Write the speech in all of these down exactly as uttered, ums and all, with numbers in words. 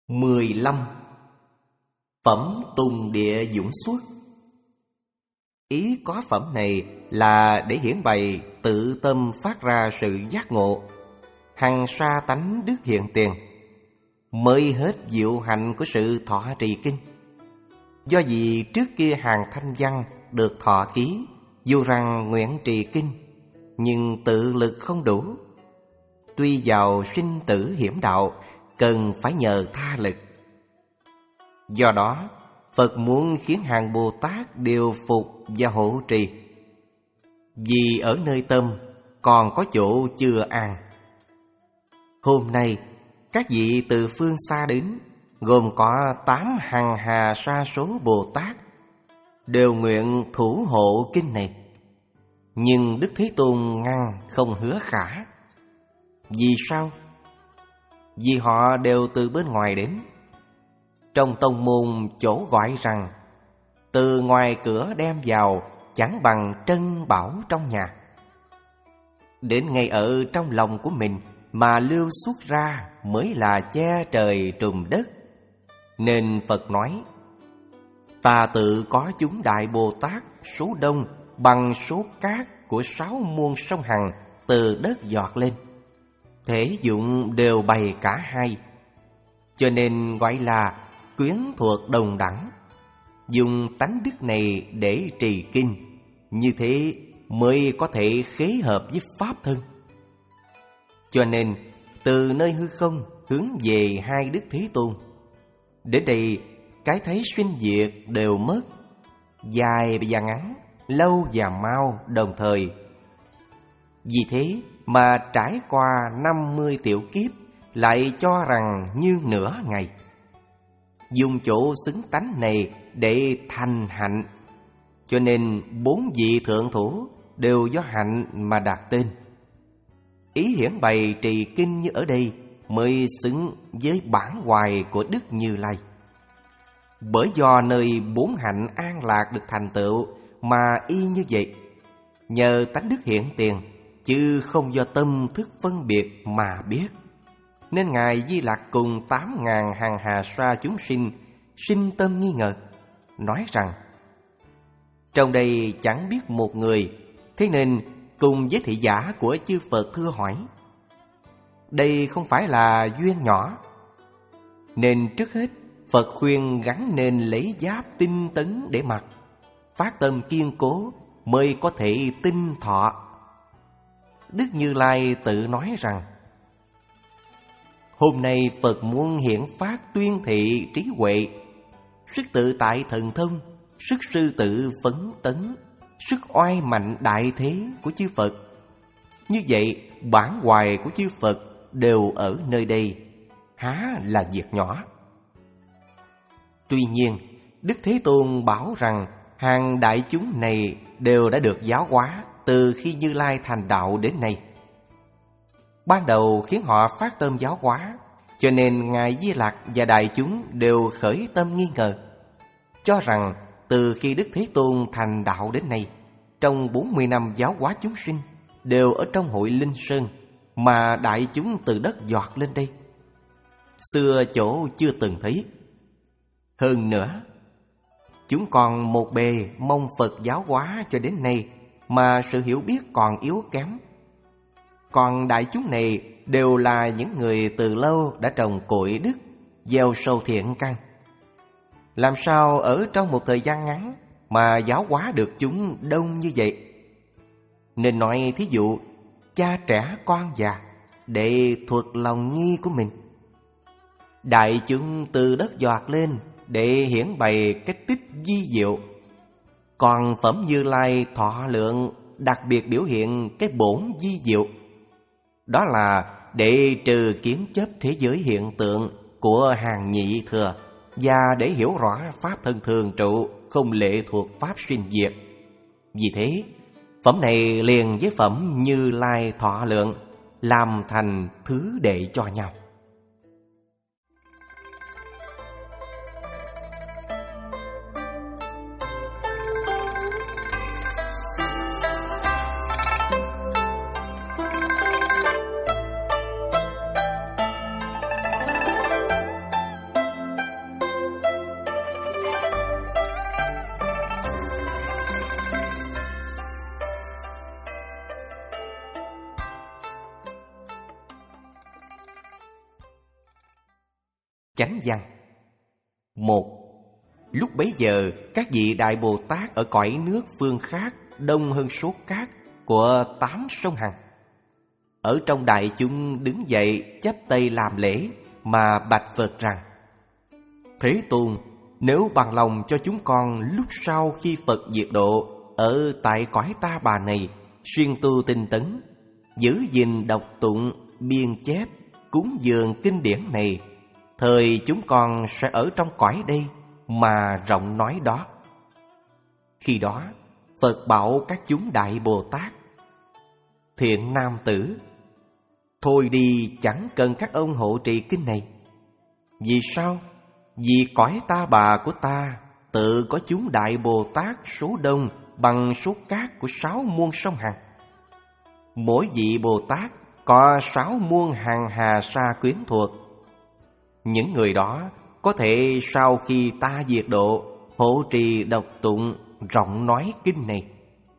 mười lăm. Phẩm Tùng Địa Dũng Xuất. Ý có phẩm này là để hiển bày tự tâm phát ra sự giác ngộ, hằng sa tánh đức hiện tiền, mới hết diệu hạnh của sự thọ trì kinh. Do vì trước kia hàng thanh văn được thọ ký, dù rằng nguyện trì kinh, nhưng tự lực không đủ. Tuy vào sinh tử hiểm đạo, cần phải nhờ tha lực. Do đó, Phật muốn khiến hàng Bồ Tát đều phục và hộ trì. Vì ở nơi tâm còn có chỗ chưa an. Hôm nay, các vị từ phương xa đến, gồm có tám hằng hà sa số Bồ Tát, đều nguyện thủ hộ kinh này. Nhưng Đức Thế Tôn ngăn không hứa khả. Vì sao? Vì họ đều từ bên ngoài đến. Trong tông môn chỗ gọi rằng từ ngoài cửa đem vào chẳng bằng trân bảo trong nhà. Đến ngay ở trong lòng của mình mà lưu xuất ra mới là che trời trùm đất. Nên Phật nói: ta tự có chúng Đại Bồ Tát số đông bằng số cát của sáu muôn sông Hằng từ đất giọt lên. Thể dụng đều bày cả hai, cho nên gọi là quyến thuộc đồng đẳng. Dùng tánh đức này để trì kinh, như thế mới có thể khế hợp với Pháp thân. Cho nên từ nơi hư không hướng về hai Đức Thế Tôn. Đến đây cái thấy xuyên diệt đều mất, dài và ngắn, lâu và mau đồng thời. Vì thế mà trải qua năm mươi tiểu kiếp lại cho rằng như nửa ngày. Dùng chỗ xứng tánh này để thành hạnh, cho nên bốn vị thượng thủ đều do hạnh mà đạt tên. Ý hiển bày trì kinh như ở đây mới xứng với bản hoài của Đức Như Lai. Bởi do nơi bốn hạnh an lạc được thành tựu mà y như vậy, nhờ tánh đức hiện tiền, chứ không do tâm thức phân biệt mà biết. Nên Ngài Di Lặc cùng tám ngàn hàng hà sa chúng sinh sinh tâm nghi ngờ, nói rằng: trong đây chẳng biết một người, thế nên cùng với thị giả của chư Phật thưa hỏi: đây không phải là duyên nhỏ. Nên trước hết Phật khuyên gắn nên lấy giáp tinh tấn để mặc, phát tâm kiên cố mới có thể tinh thọ. Đức Như Lai tự nói rằng: hôm nay Phật muốn hiển phát tuyên thị trí huệ, sức tự tại thần thông, sức sư tự phấn tấn, sức oai mạnh đại thế của chư Phật. Như vậy bản hoài của chư Phật đều ở nơi đây, há là việc nhỏ. Tuy nhiên Đức Thế Tôn bảo rằng hàng đại chúng này đều đã được giáo hóa từ khi Như Lai thành đạo đến nay. Ban đầu khiến họ phát tâm giáo hóa, cho nên Ngài Di Lặc và đại chúng đều khởi tâm nghi ngờ, cho rằng từ khi Đức Thế Tôn thành đạo đến nay, trong bốn mươi năm giáo hóa chúng sinh đều ở trong hội Linh Sơn, mà đại chúng từ đất giọt lên đây, xưa chỗ chưa từng thấy. Hơn nữa, chúng còn một bề mong Phật giáo hóa cho đến nay, mà sự hiểu biết còn yếu kém. Còn đại chúng này đều là những người từ lâu đã trồng cội đức, gieo sâu thiện căn. Làm sao ở trong một thời gian ngắn mà giáo hóa được chúng đông như vậy? Nên nói thí dụ cha trẻ con già để thuật lòng nghi của mình. Đại chúng từ đất giọt lên để hiển bày cái tích di diệu. Còn phẩm Như Lai thọ lượng đặc biệt biểu hiện cái bổn di diệu. Đó là để trừ kiến chấp thế giới hiện tượng của hàng nhị thừa, và để hiểu rõ pháp thân thường trụ, không lệ thuộc pháp sinh diệt. Vì thế phẩm này liền với phẩm Như Lai thọ lượng, làm thành thứ đệ cho nhau. Chánh văn. Một. Lúc bấy giờ, các vị Đại Bồ Tát ở cõi nước phương khác đông hơn số cát của tám sông Hằng. Ở trong đại chúng đứng dậy chắp tay làm lễ mà bạch Phật rằng: Thế Tôn, nếu bằng lòng cho chúng con lúc sau khi Phật diệt độ ở tại cõi ta bà này xuyên tu tinh tấn, giữ gìn đọc tụng, biên chép, cúng dường kinh điển này, thời chúng con sẽ ở trong cõi đây mà rộng nói đó. Khi đó Phật bảo các chúng Đại Bồ Tát: Thiện nam tử, thôi đi, chẳng cần các ông hộ trì kinh này. Vì sao? Vì cõi ta bà của ta tự có chúng Đại Bồ Tát số đông bằng số cát của sáu muôn sông Hằng. Mỗi vị Bồ Tát có sáu muôn hàng hà sa quyến thuộc. Những người đó có thể sau khi ta diệt độ hộ trì đọc tụng, rộng nói kinh này.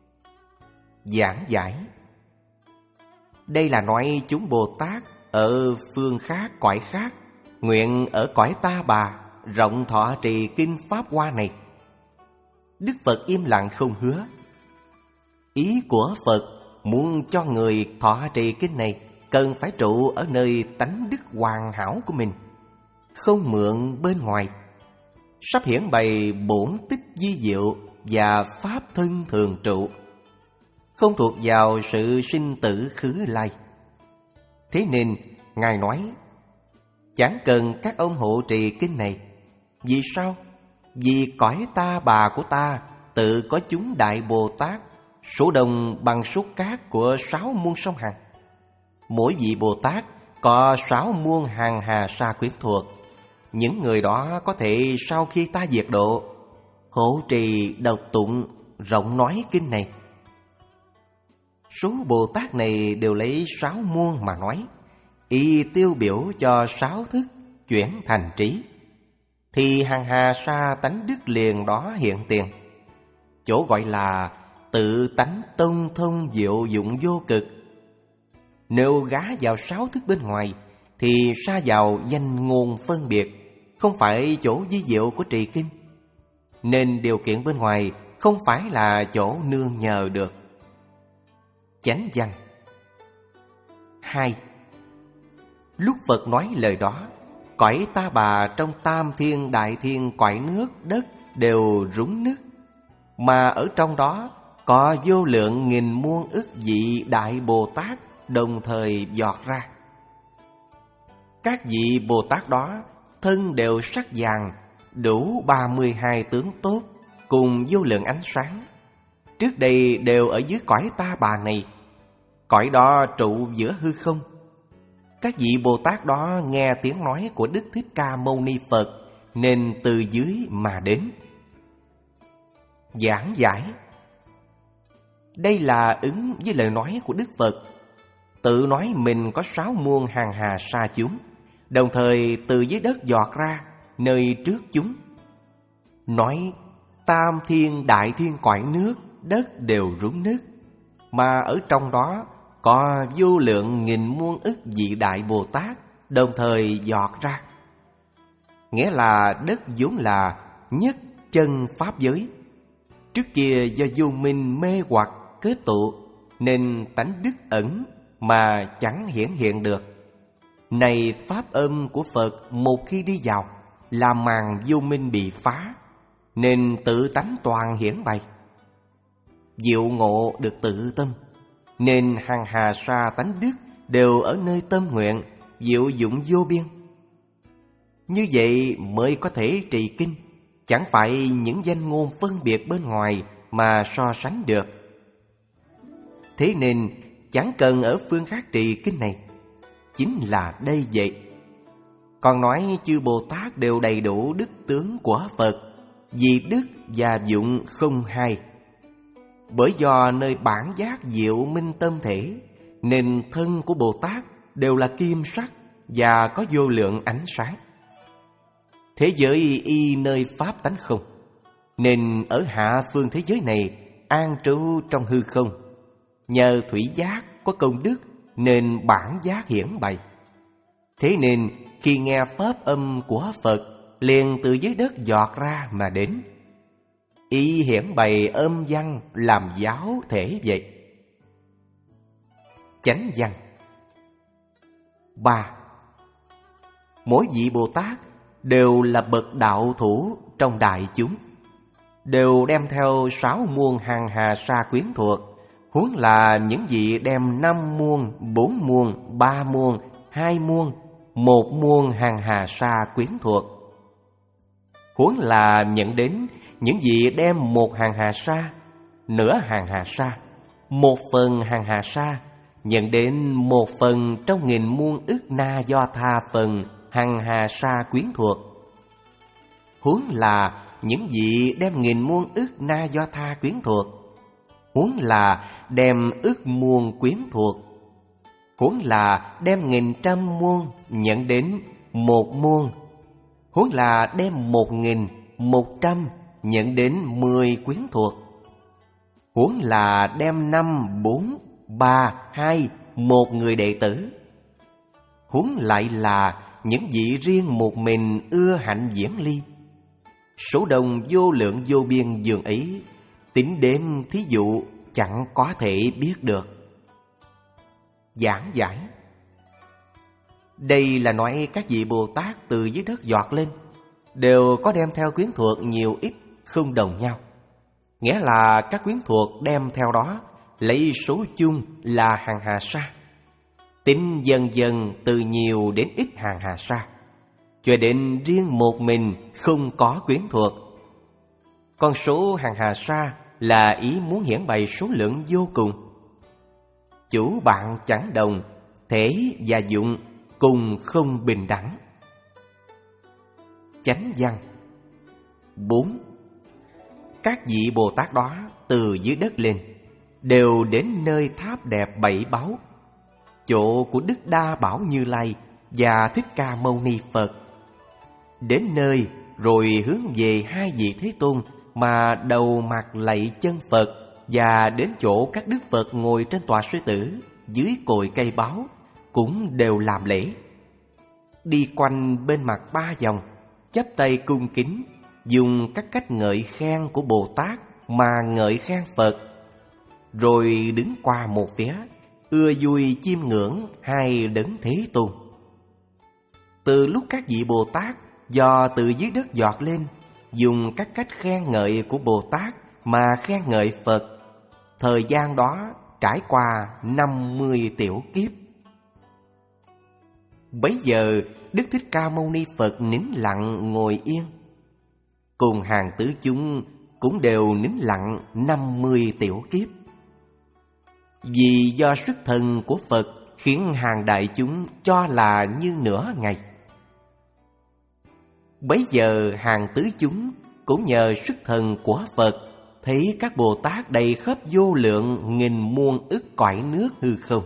Giảng giải. Đây là nói chúng Bồ Tát ở phương khác, cõi khác, nguyện ở cõi ta bà rộng thọ trì kinh Pháp Hoa này. Đức Phật im lặng không hứa. Ý của Phật muốn cho người thọ trì kinh này cần phải trụ ở nơi tánh đức hoàn hảo của mình, không mượn bên ngoài. Sắp hiển bày bổn tích di diệu và pháp thân thường trụ, không thuộc vào sự sinh tử khứ lai. Thế nên Ngài nói chẳng cần các ông hộ trì kinh này. Vì sao? Vì cõi ta bà của ta tự có chúng Đại Bồ Tát số đông bằng số cát của sáu muôn sông Hằng. Mỗi vị Bồ Tát có sáu muôn hàng hà sa quyến thuộc. Những người đó có thể sau khi ta diệt độ hộ trì đọc tụng, rộng nói kinh này. Số Bồ Tát này đều lấy sáu muôn mà nói, y tiêu biểu cho sáu thức chuyển thành trí, thì hàng hà sa tánh đức liền đó hiện tiền. Chỗ gọi là tự tánh tông thông diệu dụng vô cực. Nếu gá vào sáu thức bên ngoài thì sa vào danh ngôn phân biệt, không phải chỗ di diệu của trì kinh. Nên điều kiện bên ngoài không phải là chỗ nương nhờ được. Chánh văn. Hai. Lúc Phật nói lời đó, cõi ta bà trong tam thiên đại thiên cõi nước đất đều rúng nứt, mà ở trong đó có vô lượng nghìn muôn ức vị Đại Bồ Tát đồng thời giọt ra. Các vị Bồ Tát đó thân đều sắc vàng, đủ ba mươi hai tướng tốt, cùng vô lượng ánh sáng. Trước đây đều ở dưới cõi ta bà này, cõi đó trụ giữa hư không. Các vị Bồ Tát đó nghe tiếng nói của Đức Thích Ca Mâu Ni Phật nên từ dưới mà đến. Giảng giải. Đây là ứng với lời nói của Đức Phật, tự nói mình có sáu muôn hàng hà sa chúng, đồng thời từ dưới đất giọt ra nơi trước chúng. Nói tam thiên đại thiên cõi nước đất đều rúng nứt, mà ở trong đó có vô lượng nghìn muôn ức vị Đại Bồ Tát đồng thời giọt ra. Nghĩa là đất vốn là nhất chân pháp giới, trước kia do vô minh mê hoặc kết tụ nên tánh đức ẩn mà chẳng hiển hiện được. Này pháp âm của Phật một khi đi vào, làm màn vô minh bị phá, nên tự tánh toàn hiển bày. Diệu ngộ được tự tâm, nên hàng hà sa tánh đức đều ở nơi tâm nguyện, diệu dụng vô biên. Như vậy mới có thể trì kinh, chẳng phải những danh ngôn phân biệt bên ngoài mà so sánh được. Thế nên chẳng cần ở phương khác trì kinh này, chính là đây vậy. Còn nói chư Bồ Tát đều đầy đủ đức tướng của Phật, vì đức và dụng không hai. Bởi do nơi bản giác diệu minh tâm thể, nên thân của Bồ Tát đều là kim sắc và có vô lượng ánh sáng. Thế giới y nơi pháp tánh không, nên ở hạ phương thế giới này an trú trong hư không. Nhờ thủy giác có công đức nên bản giác hiển bày. Thế nên khi nghe pháp âm của Phật liền từ dưới đất giọt ra mà đến. Y hiển bày âm văn làm giáo thể vậy. Chánh văn. Ba. Mỗi vị Bồ Tát đều là bậc đạo thủ trong đại chúng, đều đem theo sáu muôn hàng hà sa quyến thuộc, huống là những vị đem năm muôn, bốn muôn, ba muôn, hai muôn, một muôn hàng hà sa quyến thuộc. Huống là nhận đến những vị đem một hàng hà sa, nửa hàng hà sa, một phần hàng hà sa, nhận đến một phần trong nghìn muôn ức na do tha phần hàng hà sa quyến thuộc. Huống là những vị đem nghìn muôn ức na do tha quyến thuộc, huống là đem ức muôn quyến thuộc, huống là đem nghìn trăm muôn nhận đến một muôn, huống là đem một nghìn, một trăm nhận đến mười quyến thuộc, huống là đem năm, bốn, ba, hai, một người đệ tử, huống lại là những vị riêng một mình ưa hạnh diễn ly. Số đông vô lượng vô biên dường ấy, tính đếm thí dụ chẳng có thể biết được. Giảng giải. Đây là nói các vị Bồ Tát từ dưới đất giọt lên đều có đem theo quyến thuộc nhiều ít không đồng nhau. Nghĩa là các quyến thuộc đem theo đó lấy số chung là hàng hà sa, tính dần dần từ nhiều đến ít hàng hà sa, cho đến riêng một mình không có quyến thuộc. Con số hàng hà sa là ý muốn hiển bày số lượng vô cùng. Chủ bạn chẳng đồng, thể và dụng cùng không bình đẳng. Chánh văn. Bốn. Các vị Bồ Tát đó từ dưới đất lên đều đến nơi tháp đẹp bảy báu, chỗ của Đức Đa Bảo Như Lai và Thích Ca Mâu Ni Phật. Đến nơi rồi hướng về hai vị Thế Tôn mà đầu mặt lạy chân Phật, và đến chỗ các Đức Phật ngồi trên tòa sư tử dưới cội cây báo cũng đều làm lễ. Đi quanh bên mặt ba vòng, chắp tay cung kính, dùng các cách ngợi khen của Bồ Tát mà ngợi khen Phật, rồi đứng qua một phía, ưa vui chiêm ngưỡng hai đấng Thế Tôn. Từ lúc các vị Bồ Tát do từ dưới đất giọt lên, dùng các cách khen ngợi của Bồ Tát mà khen ngợi Phật, thời gian đó trải qua năm mươi tiểu kiếp. Bấy giờ Đức Thích Ca Mâu Ni Phật nín lặng ngồi yên, cùng hàng tứ chúng cũng đều nín lặng năm mươi tiểu kiếp. Vì do sức thần của Phật khiến hàng đại chúng cho là như nửa ngày. Bấy giờ hàng tứ chúng cũng nhờ sức thần của Phật thấy các Bồ Tát đầy khắp vô lượng nghìn muôn ức cõi nước hư không.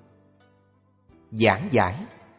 Giảng giải.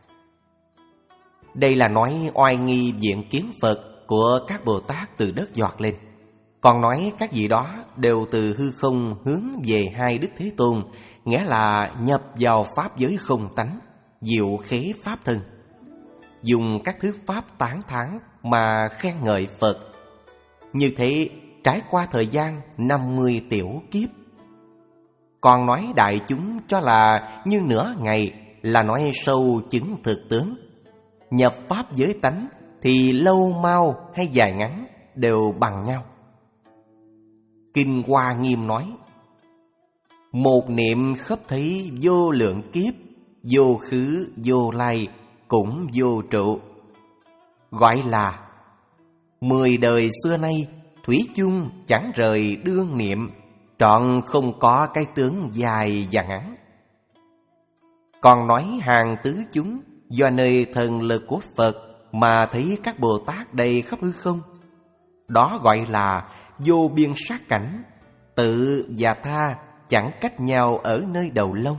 Đây là nói oai nghi diện kiến Phật của các Bồ Tát từ đất giọt lên. Còn nói các vị đó đều từ hư không hướng về hai Đức Thế Tôn, nghĩa là nhập vào pháp giới không tánh, diệu khế pháp thân, dùng các thứ pháp tán thán mà khen ngợi Phật. Như thế trải qua thời gian năm mươi tiểu kiếp. Còn nói đại chúng cho là như nửa ngày, là nói sâu chứng thực tướng. Nhập pháp giới tánh thì lâu mau hay dài ngắn đều bằng nhau. Kinh Hoa Nghiêm nói: một niệm khắp thấy vô lượng kiếp, vô khứ vô lai cũng vô trụ. Gọi là mười đời xưa nay thủy chung chẳng rời đương niệm, trọn không có cái tướng dài và ngắn. Còn nói hàng tứ chúng do nơi thần lực của Phật mà thấy các Bồ Tát đầy khắp hư không, đó gọi là vô biên sát cảnh, tự và tha chẳng cách nhau ở nơi đầu lông.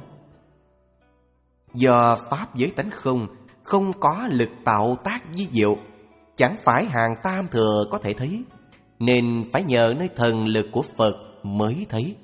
Do pháp giới tánh không, không có lực tạo tác vi diệu, chẳng phải hàng tam thừa có thể thấy, nên phải nhờ nơi thần lực của Phật mới thấy.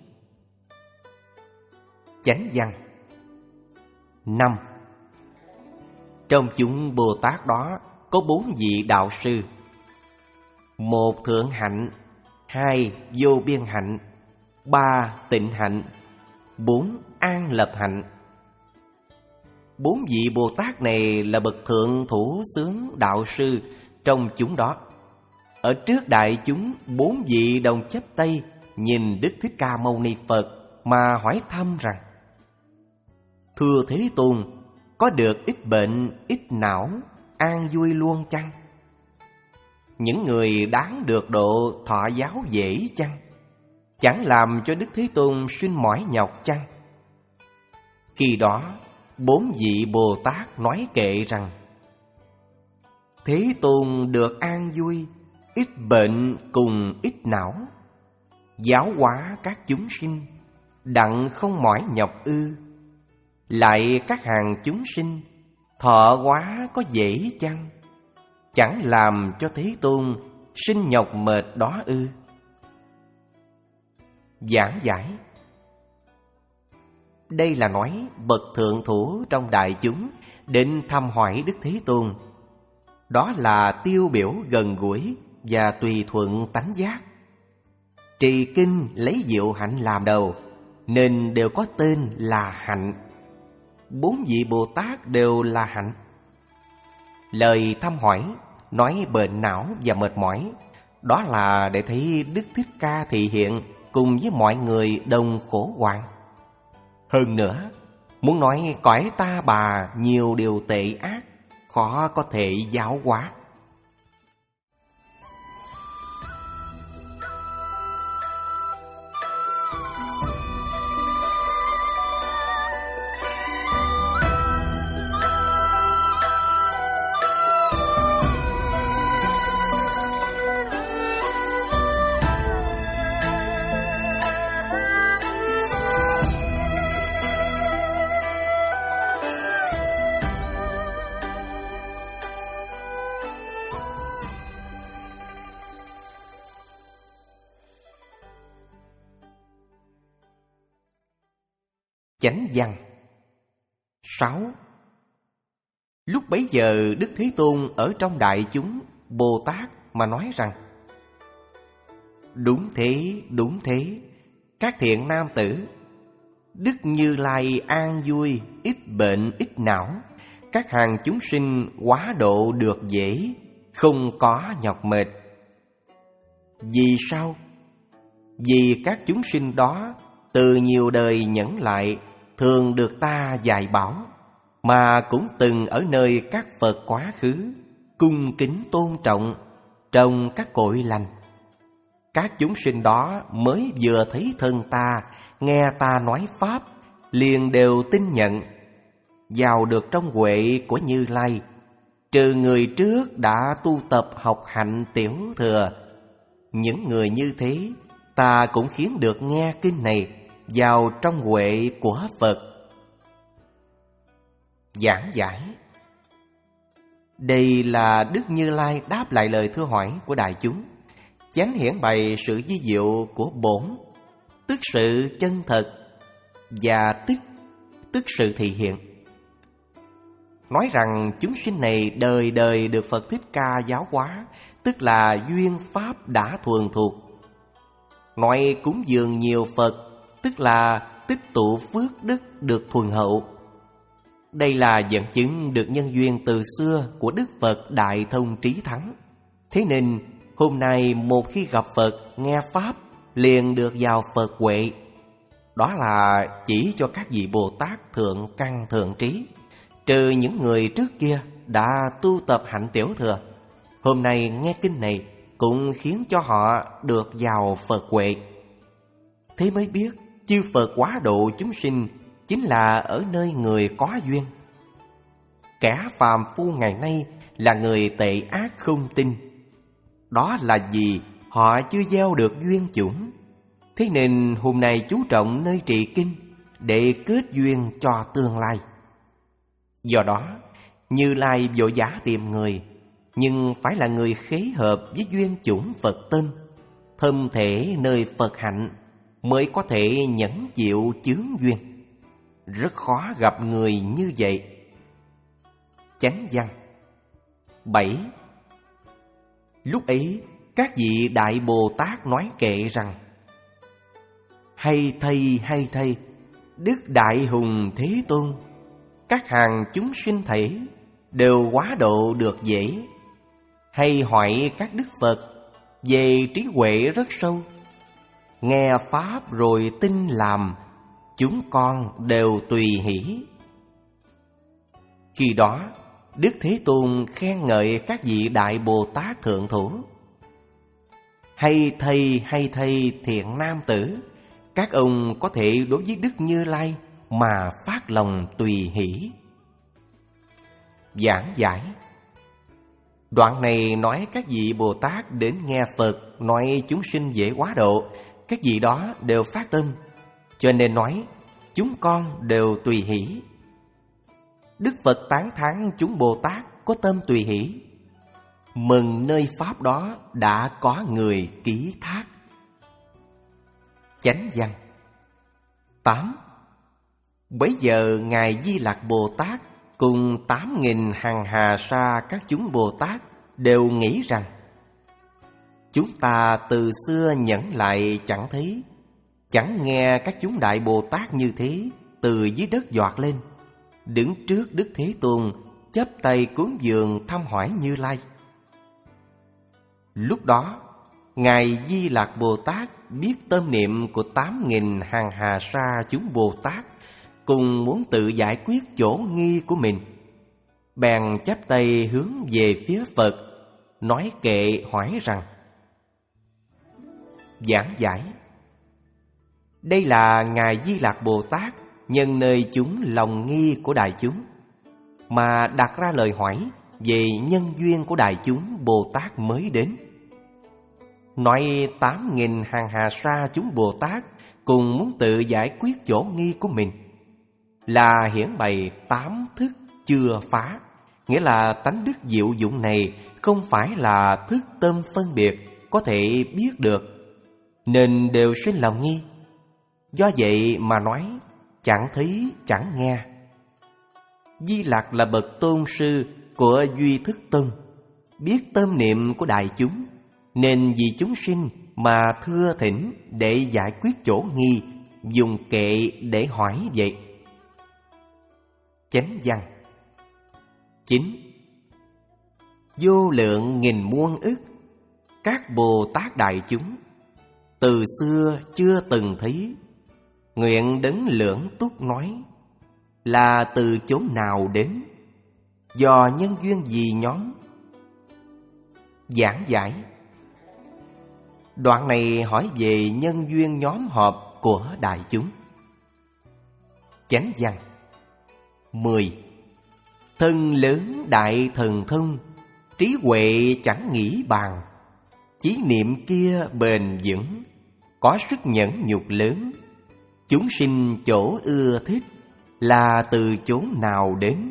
Chánh văn. Năm. Trong chúng Bồ Tát đó có bốn vị đạo sư: một thượng hạnh, hai vô biên hạnh, ba tịnh hạnh, bốn an lập hạnh. Bốn vị Bồ Tát này là bậc thượng thủ xướng đạo sư trong chúng đó. Ở trước đại chúng, bốn vị đồng chắp tay nhìn Đức Thích Ca Mâu Ni Phật mà hỏi thăm rằng: Thưa Thế Tôn, có được ít bệnh, ít não, an vui luôn chăng? Những người đáng được độ thọ giáo dễ chăng? Chẳng làm cho Đức Thế Tôn sinh mỏi nhọc chăng? Khi đó, bốn vị Bồ Tát nói kệ rằng: Thế Tôn được an vui, ít bệnh cùng ít não, giáo hóa các chúng sinh, đặng không mỏi nhọc ư? Lại các hàng chúng sinh, thọ hóa có dễ chăng? Chẳng làm cho Thế Tôn sinh nhọc mệt đó ư? Giảng giải: đây là nói bậc thượng thủ trong đại chúng đến thăm hỏi Đức Thế Tôn. Đó là tiêu biểu gần gũi và tùy thuận tánh giác. Trì kinh lấy diệu hạnh làm đầu, nên đều có tên là hạnh. Bốn vị Bồ Tát đều là hạnh. Lời thăm hỏi nói bệnh não và mệt mỏi, đó là để thấy Đức Thích Ca thị hiện cùng với mọi người đồng khổ hoạn. Hơn nữa, muốn nói cõi ta bà nhiều điều tệ ác, khó có thể giáo hóa. Chánh văn sáu. Lúc bấy giờ Đức Thế Tôn ở trong đại chúng Bồ Tát mà nói rằng: Đúng thế, đúng thế, các thiện nam tử, Đức Như Lai an vui, ít bệnh ít não, các hàng chúng sinh quá độ được dễ, không có nhọc mệt. Vì sao? Vì các chúng sinh đó từ nhiều đời nhẫn lại, thường được ta dạy bảo, mà cũng từng ở nơi các Phật quá khứ cung kính tôn trọng trong các cội lành. Các chúng sinh đó mới vừa thấy thân ta, nghe ta nói pháp, liền đều tin nhận, vào được trong huệ của Như Lai. Trừ người trước đã tu tập học hạnh tiểu thừa, những người như thế ta cũng khiến được nghe kinh này vào trong huệ của Phật. Giảng giải: đây là Đức Như Lai đáp lại lời thưa hỏi của đại chúng, chánh hiển bày sự vi diệu của bổn, tức sự chân thật, và tích, tức sự thị hiện. Nói rằng chúng sinh này đời đời được Phật Thích Ca giáo hóa, tức là duyên pháp đã thuần thuộc. Nói cúng dường nhiều Phật, tức là tích tụ phước đức được thuần hậu. Đây là dẫn chứng được nhân duyên từ xưa của Đức Phật Đại Thông Trí Thắng. Thế nên hôm nay một khi gặp Phật nghe pháp, liền được vào Phật huệ. Đó là chỉ cho các vị Bồ Tát thượng căn thượng trí, trừ những người trước kia đã tu tập hạnh tiểu thừa. Hôm nay nghe kinh này cũng khiến cho họ được vào Phật huệ. Thế mới biết chư Phật quá độ chúng sinh chính là ở nơi người có duyên. Kẻ phàm phu ngày nay là người tệ ác không tin. Đó là vì họ chưa gieo được duyên chủng. Thế nên hôm nay chú trọng nơi trì kinh để kết duyên cho tương lai. Do đó, Như Lai vội vã tìm người, nhưng phải là người khế hợp với duyên chủng Phật tâm, thâm thể nơi Phật hạnh, mới có thể nhẫn chịu chướng duyên. Rất khó gặp người như vậy. Chánh văn. Bảy. Lúc ấy, các vị Đại Bồ Tát nói kệ rằng: Hay thay, hay thay, Đức Đại Hùng Thế Tôn, các hàng chúng sinh thể đều hóa độ được dễ. Hay hỏi các Đức Phật về trí huệ rất sâu, nghe Pháp rồi tin làm, chúng con đều tùy hỷ. Khi đó, Đức Thế Tôn khen ngợi các vị Đại Bồ Tát Thượng Thủ: Hay thay, hay thay thiện nam tử, các ông có thể đối với Đức Như Lai mà phát lòng tùy hỷ. Giảng giải. Đoạn này nói các vị Bồ Tát đến nghe Phật nói chúng sinh dễ quá độ, các vị đó đều phát tâm, cho nên nói chúng con đều tùy hỷ. Đức Phật tán thán chúng Bồ Tát có tâm tùy hỷ, mừng nơi Pháp đó đã có người ký thác. Chánh văn. Tám. Bấy giờ Ngài Di Lặc Bồ Tát cùng tám nghìn hằng hà sa các chúng Bồ Tát đều nghĩ rằng: Chúng ta từ xưa nhẫn lại chẳng thấy, chẳng nghe các chúng Đại Bồ Tát như thế từ dưới đất giọt lên, đứng trước Đức Thế Tôn chắp tay cúng dường thăm hỏi Như Lai. Lúc đó, Ngài Di Lặc Bồ Tát biết tâm niệm của tám nghìn hàng hà sa chúng Bồ Tát cùng muốn tự giải quyết chỗ nghi của mình, bèn chắp tay hướng về phía Phật, nói kệ hỏi rằng: Giảng giải. Đây là Ngài Di Lặc Bồ Tát nhân nơi chúng lòng nghi của đại chúng mà đặt ra lời hỏi về nhân duyên của đại chúng Bồ Tát mới đến. Nói tám nghìn hàng hà sa chúng Bồ Tát cùng muốn tự giải quyết chỗ nghi của mình, là hiển bày tám thức chưa phá, nghĩa là tánh đức diệu dụng này không phải là thức tâm phân biệt có thể biết được, nên đều sinh lòng nghi. Do vậy mà nói chẳng thấy chẳng nghe. Di Lặc là bậc tôn sư của Duy Thức Tông, biết tâm niệm của đại chúng, nên vì chúng sinh mà thưa thỉnh để giải quyết chỗ nghi, dùng kệ để hỏi vậy. Chánh văn. Chín. Vô lượng nghìn muôn ức các Bồ Tát đại chúng từ xưa chưa từng thấy, nguyện đấng lưỡng túc nói, là từ chốn nào đến, do nhân duyên gì nhóm. Giảng giải. Đoạn này hỏi về nhân duyên nhóm họp của đại chúng. Chánh văn. Mười. Thân lớn đại thần thông, trí huệ chẳng nghĩ bàn, chí niệm kia bền vững, có sức nhẫn nhục lớn, chúng sinh chỗ ưa thích, là từ chốn nào đến.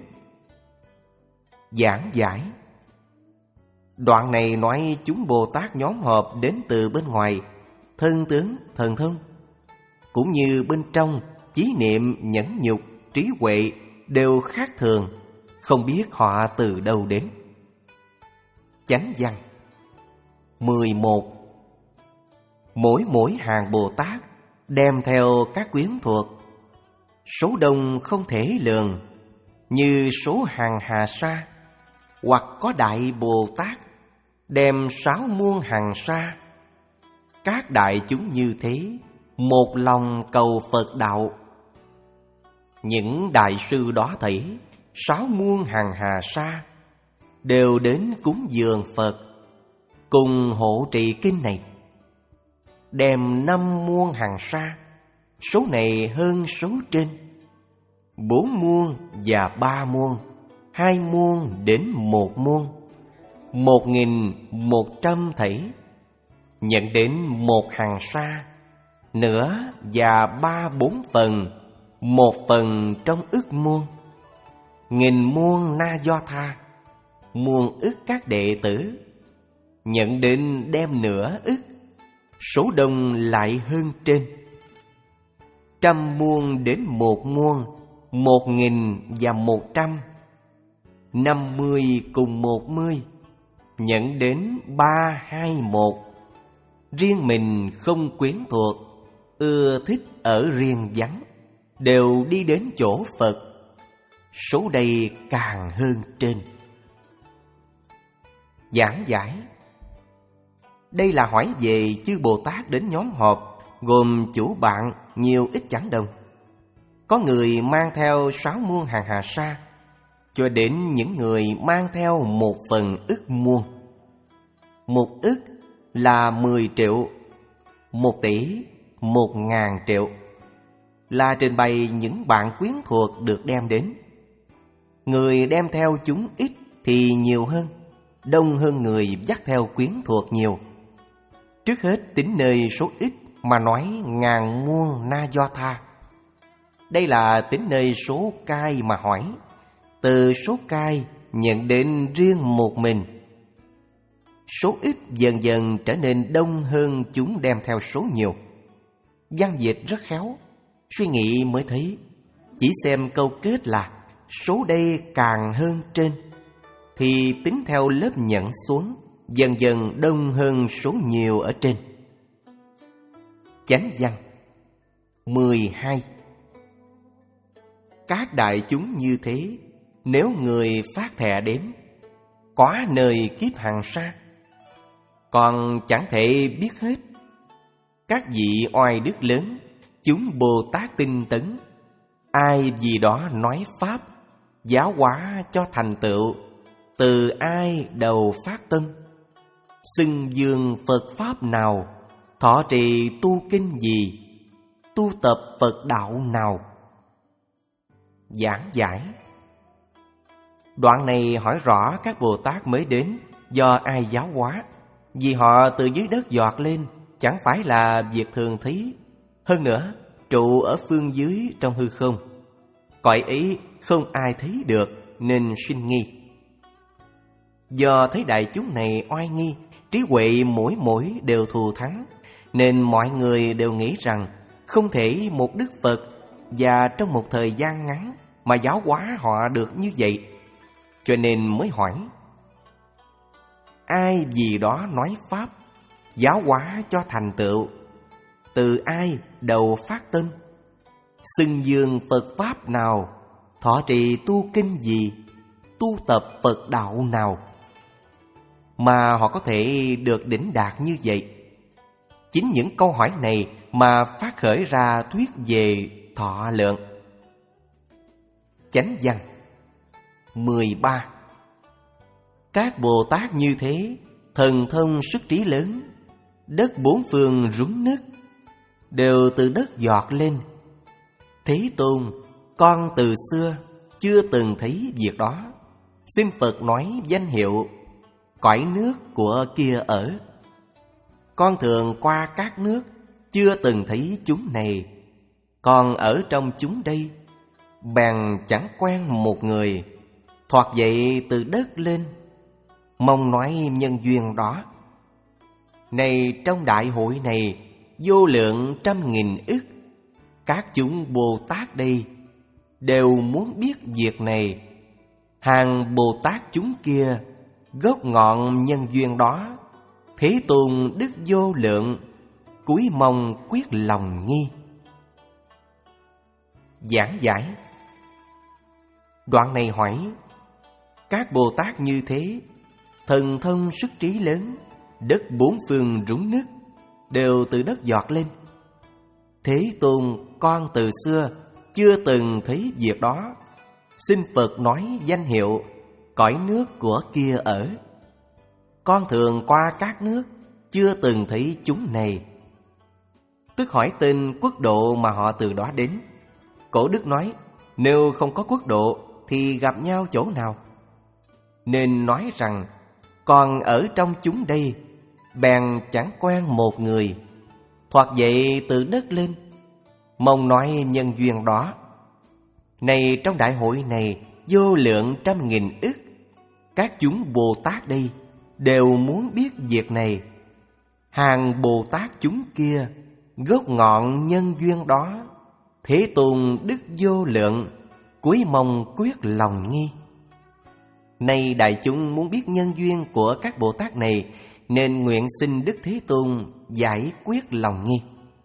Giảng giải. Đoạn này nói chúng Bồ Tát nhóm họp đến từ bên ngoài, thân tướng, thần thông, cũng như bên trong, chí niệm, nhẫn nhục, trí huệ đều khác thường, không biết họ từ đâu đến. Chánh văn. Mười một. Mỗi mỗi hàng Bồ Tát đem theo các quyến thuộc, số đông không thể lường, như số hàng hà sa, hoặc có Đại Bồ Tát đem sáu muôn hàng sa. Các đại chúng như thế, một lòng cầu Phật đạo. Những đại sư đó thấy sáu muôn hàng hà sa đều đến cúng dường Phật, cùng hộ trì kinh này. Đem năm muôn hàng sa, số này hơn số trên, bốn muôn và ba muôn, hai muôn đến một muôn, một nghìn một trăm thảy, nhận đến một hàng sa, nửa và ba bốn phần, một phần trong ức muôn, nghìn muôn na do tha, muôn ức các đệ tử, nhận đến đem nửa ức, số đông lại hơn trên, trăm muôn đến một muôn, một nghìn và một trăm, năm mươi cùng một mươi, nhận đến ba hai một. Riêng mình không quyến thuộc, ưa thích ở riêng vắng, đều đi đến chỗ Phật. Số đây càng hơn trên. Giảng giải. Đây là hỏi về chư Bồ Tát đến nhóm họp, gồm chủ bạn nhiều ít chẳng đồng. Có người mang theo sáu muôn hàng hà sa, cho đến những người mang theo một phần ức muôn. Một ức là mười triệu, một tỷ, một ngàn triệu, là trình bày những bạn quyến thuộc được đem đến. Người đem theo chúng ít thì nhiều hơn, đông hơn người dắt theo quyến thuộc nhiều. Trước hết tính nơi số ít mà nói ngàn muôn na do tha. Đây là tính nơi số cai mà hỏi, từ số cai nhận đến riêng một mình. Số ít dần dần trở nên đông hơn chúng đem theo số nhiều. Văn dịch rất khéo, suy nghĩ mới thấy, chỉ xem câu kết là số đây càng hơn trên, thì tính theo lớp nhận xuống, dần dần đông hơn số nhiều ở trên. Chánh văn mười hai. Các đại chúng như thế, nếu người phát thệ đếm, quá nơi kiếp hàng sa, còn chẳng thể biết hết. Các vị oai đức lớn, chúng Bồ Tát tinh tấn, ai vì đó nói pháp, giáo hóa cho thành tựu, từ ai đầu phát tâm, xưng dương Phật pháp nào, thọ trì tu kinh gì, tu tập Phật đạo nào. Giảng giải. Đoạn này hỏi rõ các Bồ Tát mới đến do ai giáo hóa, vì họ từ dưới đất giọt lên, chẳng phải là việc thường thấy. Hơn nữa, trụ ở phương dưới trong hư không, cõi ấy không ai thấy được nên sinh nghi. Do thấy đại chúng này oai nghi, trí huệ mỗi mỗi đều thù thắng, nên mọi người đều nghĩ rằng không thể một Đức Phật và trong một thời gian ngắn mà giáo hóa họ được như vậy. Cho nên mới hỏi, ai vì đó nói pháp, giáo hóa cho thành tựu, từ ai đầu phát tâm, xưng dương Phật pháp nào, thọ trì tu kinh gì, tu tập Phật đạo nào, mà họ có thể được đỉnh đạt như vậy. Chính những câu hỏi này mà phát khởi ra thuyết về thọ lượng. Chánh văn mười ba. Các Bồ Tát như thế, thần thông sức trí lớn, đất bốn phương rúng nứt, đều từ đất giọt lên. Thế Tôn, con từ xưa chưa từng thấy việc đó, xin Phật nói danh hiệu, cõi nước của kia ở. Con thường qua các nước, chưa từng thấy chúng này, còn ở trong chúng đây, bèn chẳng quen một người, thoạt dậy từ đất lên, mong nói nhân duyên đó. Này trong đại hội này, vô lượng trăm nghìn ức, các chúng Bồ Tát đây đều muốn biết việc này. Hàng Bồ Tát chúng kia, gốc ngọn nhân duyên đó, Thế Tôn đức vô lượng, cúi mong quyết lòng nghi. Giảng giải. Đoạn này hỏi, các Bồ Tát như thế, thần thông sức trí lớn, đất bốn phương rúng nứt, đều từ đất giọt lên. Thế Tôn, con từ xưa chưa từng thấy việc đó, xin Phật nói danh hiệu, cõi nước của kia ở. Con thường qua các nước, chưa từng thấy chúng này. Tức hỏi tên quốc độ mà họ từ đó đến. Cổ đức nói, nếu không có quốc độ thì gặp nhau chỗ nào? Nên nói rằng, còn ở trong chúng đây, bèn chẳng quen một người, thoạt dậy từ đất lên, mong nói nhân duyên đó. Này trong đại hội này, vô lượng trăm nghìn ức, các chúng Bồ Tát đây đều muốn biết việc này. Hàng Bồ Tát chúng kia, gốc ngọn nhân duyên đó, Thế Tôn đức vô lượng, cúi mong quyết lòng nghi. Nay đại chúng muốn biết nhân duyên của các Bồ Tát này, nên nguyện xin Đức Thế Tôn giải quyết lòng nghi.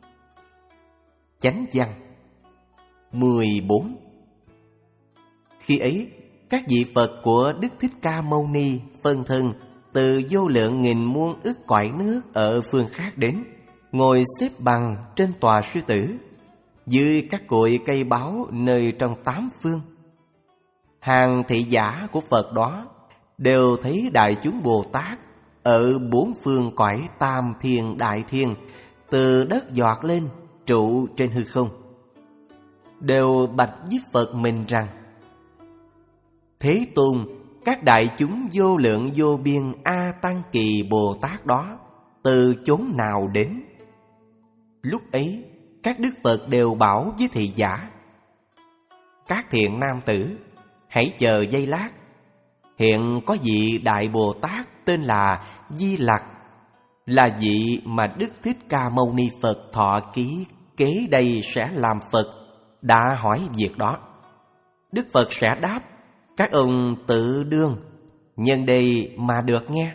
Chánh văn mười bốn. Khi ấy, các vị Phật của Đức Thích Ca Mâu Ni phân thân từ vô lượng nghìn muôn ức cõi nước ở phương khác đến, ngồi xếp bằng trên tòa sư tử, dưới các cội cây báo nơi trong tám phương. Hàng thị giả của Phật đó đều thấy đại chúng Bồ Tát ở bốn phương cõi tam thiên đại thiên, từ đất giọt lên trụ trên hư không, đều bạch với Phật mình rằng: Thế Tôn, các đại chúng vô lượng vô biên A Tăng Kỳ Bồ Tát đó từ chốn nào đến? Lúc ấy, các Đức Phật đều bảo với thị giả: Các thiện nam tử, hãy chờ giây lát. Hiện có vị Đại Bồ Tát tên là Di Lặc, là vị mà Đức Thích Ca Mâu Ni Phật thọ ký kế đây sẽ làm Phật, đã hỏi việc đó. Đức Phật sẽ đáp: Các ông tự đương, nhân đây mà được nghe.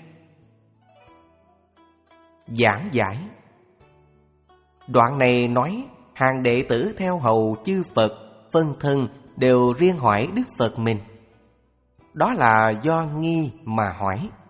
Giảng giải. Đoạn này nói hàng đệ tử theo hầu chư Phật phân thân đều riêng hỏi Đức Phật mình. Đó là do nghi mà hỏi.